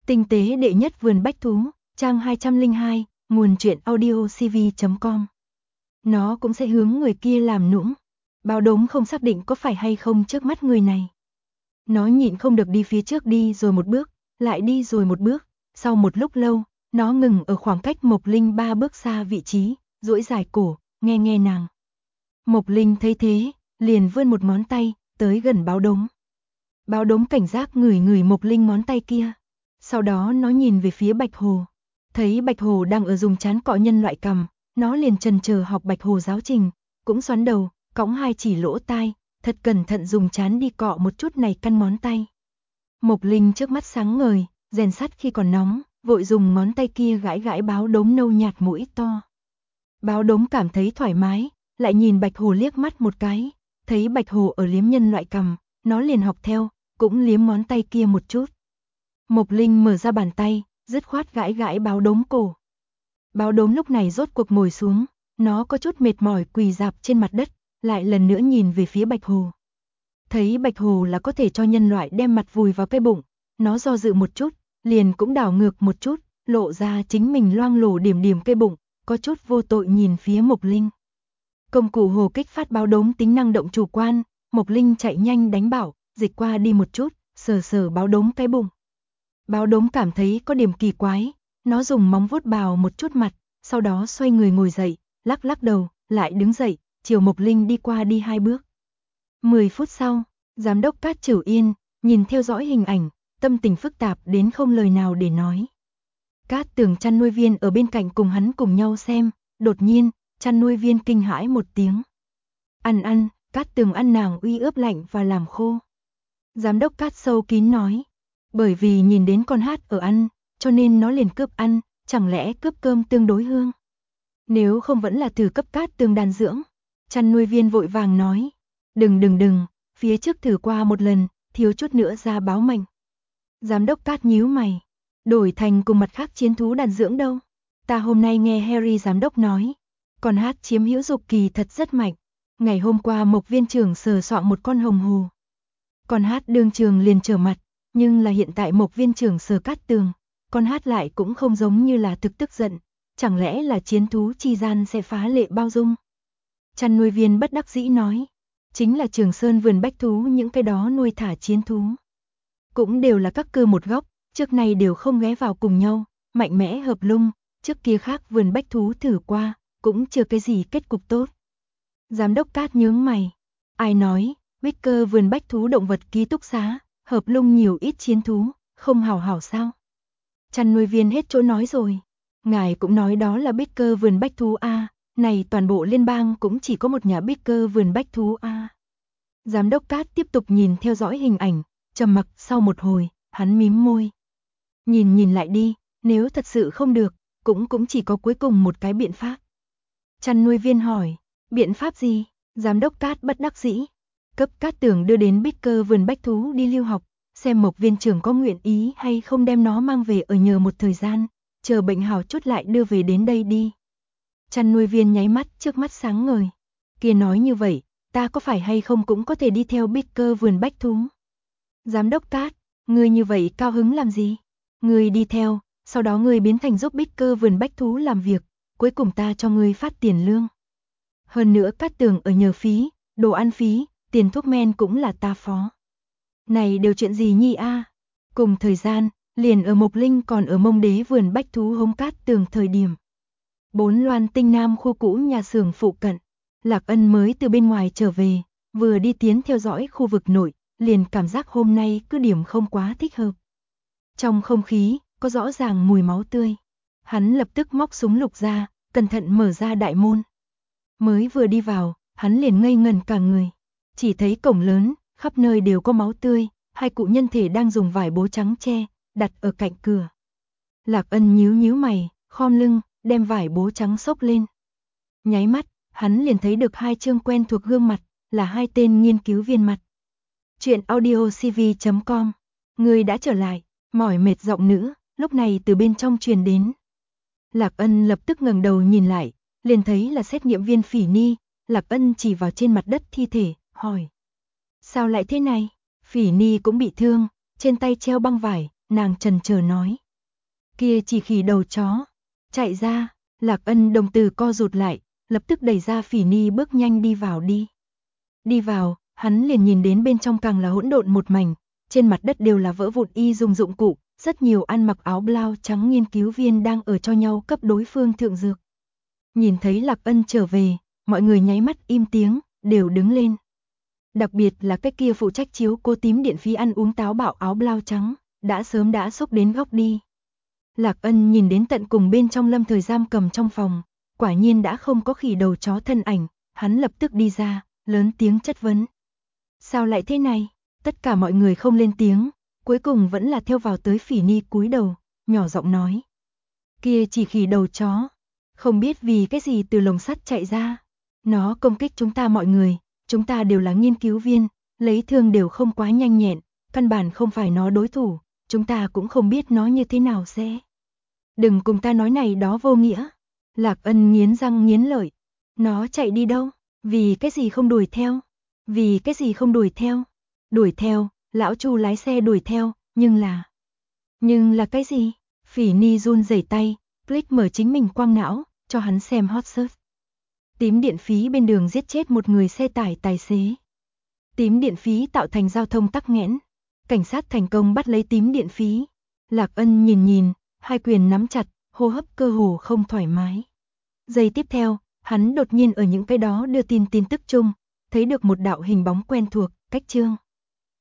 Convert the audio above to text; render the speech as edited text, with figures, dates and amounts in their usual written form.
Tinh tế đệ nhất vườn bách thú, trang 202, nguồn truyện audiocv.com. Nó cũng sẽ hướng người kia làm nũng. Báo đốm không xác định có phải hay không trước mắt người này. Nó nhịn không được đi phía trước, đi rồi một bước, lại đi rồi một bước. Sau một lúc lâu, nó ngừng ở khoảng cách Mộc Linh 3 bước xa vị trí, duỗi dài cổ, nghe nghe nàng. Mộc Linh thấy thế, liền vươn một ngón tay, tới gần báo đốm. Báo đốm cảnh giác ngửi ngửi Mộc Linh ngón tay kia. Sau đó nó nhìn về phía Bạch Hồ. Thấy Bạch Hồ đang ở dùng trán cọ nhân loại cằm, nó liền chần chờ học Bạch Hồ giáo trình, cũng xoắn đầu, cõng hai chỉ lỗ tai, thật cẩn thận dùng trán đi cọ một chút này căn ngón tay. Mộc Linh trước mắt sáng ngời, rèn sắt khi còn nóng, vội dùng ngón tay kia gãi gãi báo đốm nâu nhạt mũi to. Báo đốm cảm thấy thoải mái, lại nhìn Bạch Hồ liếc mắt một cái, thấy Bạch Hồ ở liếm nhân loại cằm, nó liền học theo, cũng liếm ngón tay kia một chút. Mộc Linh mở ra bàn tay, dứt khoát gãi gãi báo đốm cổ. Báo đốm lúc này rốt cuộc ngồi xuống, nó có chút mệt mỏi quỳ rạp trên mặt đất, lại lần nữa nhìn về phía Bạch Hồ. Thấy Bạch Hồ là có thể cho nhân loại đem mặt vùi vào cái bụng, nó do dự một chút, liền cũng đảo ngược một chút, lộ ra chính mình loang lổ điểm điểm cái bụng, có chút vô tội nhìn phía Mộc Linh. Công cụ hồ kích phát báo đốm tính năng động chủ quan, Mộc Linh chạy nhanh đánh bảo, dịch qua đi một chút, sờ sờ báo đốm cái bụng. Báo đốm cảm thấy có điểm kỳ quái, nó dùng móng vuốt bào một chút mặt, sau đó xoay người ngồi dậy, lắc lắc đầu, lại đứng dậy, chiều Mộc Linh đi qua đi 2 bước. 10 phút sau, giám đốc Cát Trửu Yên nhìn theo dõi hình ảnh, tâm tình phức tạp đến không lời nào để nói. Cát Tường chăn nuôi viên ở bên cạnh cùng hắn cùng nhau xem, đột nhiên, chăn nuôi viên kinh hãi một tiếng. Ăn, Cát Tường ăn nàng uy ướp lạnh và làm khô. Giám đốc Cát sâu kín nói, bởi vì nhìn đến con hát ở ăn, cho nên nó liền cướp ăn, chẳng lẽ cướp cơm tương đối hương. Nếu không vẫn là thử cấp Cát Tường đàn dưỡng. Chăn nuôi viên vội vàng nói, đừng, phía trước thử qua một lần, thiếu chút nữa ra báo mệnh. Giám đốc Cát nhíu mày, đổi thành cùng mặt khác chiến thú đàn dưỡng đâu. Ta hôm nay nghe Harry giám đốc nói, con hát chiếm hữu dục kỳ thật rất mạnh. Ngày hôm qua Mộc viên trưởng sờ soạng một con hồng hồ. Con hát đương trường liền trở mặt, nhưng là hiện tại Mộc viên trưởng sờ Cát Tường, con hát lại cũng không giống như là thực tức giận, chẳng lẽ là chiến thú chi gian sẽ phá lệ bao dung. Chăn nuôi viên bất đắc dĩ nói, chính là Trường Sơn vườn bách thú những cái đó nuôi thả chiến thú. Cũng đều là các cơ một góc, trước này đều không ghé vào cùng nhau, mạnh mẽ hợp lung, trước kia khác vườn bách thú thử qua, cũng chưa cái gì kết cục tốt. Giám đốc Cát nhướng mày, ai nói, Wicker vườn bách thú động vật ký túc xá, hợp lung nhiều ít chiến thú, không hảo hảo sao? Chăn nuôi viên hết chỗ nói rồi, ngài cũng nói đó là Wicker vườn bách thú a, này toàn bộ liên bang cũng chỉ có một nhà Wicker vườn bách thú a. Giám đốc Cát tiếp tục nhìn theo dõi hình ảnh, trầm mặc sau một hồi, hắn mím môi. Nhìn lại đi, nếu thật sự không được, cũng chỉ có cuối cùng một cái biện pháp. Chăn nuôi viên hỏi, biện pháp gì? Giám đốc Cát bất đắc dĩ, cấp Cát Tường đưa đến Wicker vườn bách thú đi lưu học, xem Mộc viên trưởng có nguyện ý hay không đem nó mang về ở nhờ một thời gian, chờ bệnh hảo chút lại đưa về đến đây đi. Chăn nuôi viên nháy mắt, trước mắt sáng ngời. Kia nói như vậy, ta có phải hay không cũng có thể đi theo Wicker vườn bách thú? Giám đốc Cát, ngươi như vậy cao hứng làm gì? Ngươi đi theo, sau đó ngươi biến thành giúp Wicker vườn bách thú làm việc, cuối cùng ta cho ngươi phát tiền lương. Hơn nữa Cát Tường ở nhờ phí, đồ ăn phí, tiền thuốc men cũng là ta phó. Này đều chuyện gì nhi a? Cùng thời gian, liền ở Mộc Linh còn ở Mông Đế vườn bách thú hống Cát Tường thời điểm. 4 Loan Tinh Nam khu cũ nhà xưởng phụ cận, Lạc Ân mới từ bên ngoài trở về, vừa đi tiến theo dõi khu vực nội, liền cảm giác hôm nay cứ điểm không quá thích hợp. Trong không khí, có rõ ràng mùi máu tươi. Hắn lập tức móc súng lục ra, cẩn thận mở ra đại môn. Mới vừa đi vào, hắn liền ngây ngẩn cả người. Chỉ thấy cổng lớn, khắp nơi đều có máu tươi, hai cụ nhân thể đang dùng vải bố trắng che, đặt ở cạnh cửa. Lạc Ân nhíu mày, khom lưng, đem vải bố trắng xốc lên. Nháy mắt, hắn liền thấy được hai chương quen thuộc gương mặt, là hai tên nghiên cứu viên mặt. Chuyện audiocv.com. Người đã trở lại, mỏi mệt giọng nữ, lúc này từ bên trong truyền đến. Lạc Ân lập tức ngẩng đầu nhìn lại, liền thấy là xét nghiệm viên Phỉ Ni. Lạc Ân chỉ vào trên mặt đất thi thể, hỏi. Sao lại thế này? Phỉ Ni cũng bị thương, trên tay treo băng vải, nàng chần chờ nói. Kia chỉ khỉ đầu chó, chạy ra, Lạc Ân đồng tử co rụt lại, lập tức đẩy ra Phỉ Ni bước nhanh đi vào đi. Đi vào, hắn liền nhìn đến bên trong càng là hỗn độn một mảnh, trên mặt đất đều là vỡ vụn y dùng dụng cụ, rất nhiều ăn mặc áo blau trắng nghiên cứu viên đang ở cho nhau cấp đối phương thượng dược. Nhìn thấy Lạc Ân trở về, mọi người nháy mắt im tiếng, đều đứng lên. Đặc biệt là cái kia phụ trách chiếu cô tím điện phí ăn uống táo bạo áo blau trắng, đã sớm đã xúc đến góc đi. Lạc Ân nhìn đến tận cùng bên trong Lâm Thời giam cầm trong phòng, quả nhiên đã không có khỉ đầu chó thân ảnh, hắn lập tức đi ra, lớn tiếng chất vấn. Sao lại thế này? Tất cả mọi người không lên tiếng, cuối cùng vẫn là theo vào tới Phỉ Ni cúi đầu, nhỏ giọng nói. Kia chỉ khỉ đầu chó, không biết vì cái gì từ lồng sắt chạy ra. Nó công kích chúng ta mọi người, chúng ta đều là nghiên cứu viên, lấy thương đều không quá nhanh nhẹn, căn bản không phải nó đối thủ, chúng ta cũng không biết nó như thế nào sẽ. Đừng cùng ta nói này đó vô nghĩa. Lạc Ân nghiến răng nghiến lợi. Nó chạy đi đâu? Vì cái gì không đuổi theo? Vì cái gì không đuổi theo? Đuổi theo, lão Chu lái xe đuổi theo, nhưng là cái gì? Phỉ Ni run rẩy tay, click mở chính mình quang não, cho hắn xem hot search. Tím điện phí bên đường giết chết một người xe tải tài xế. Tím điện phí tạo thành giao thông tắc nghẽn. Cảnh sát thành công bắt lấy tím điện phí. Lạc Ân nhìn, hai quyền nắm chặt, hô hấp cơ hồ không thoải mái. Giây tiếp theo, hắn đột nhiên ở những cái đó đưa tin tức chung, thấy được một đạo hình bóng quen thuộc, Cách Trương.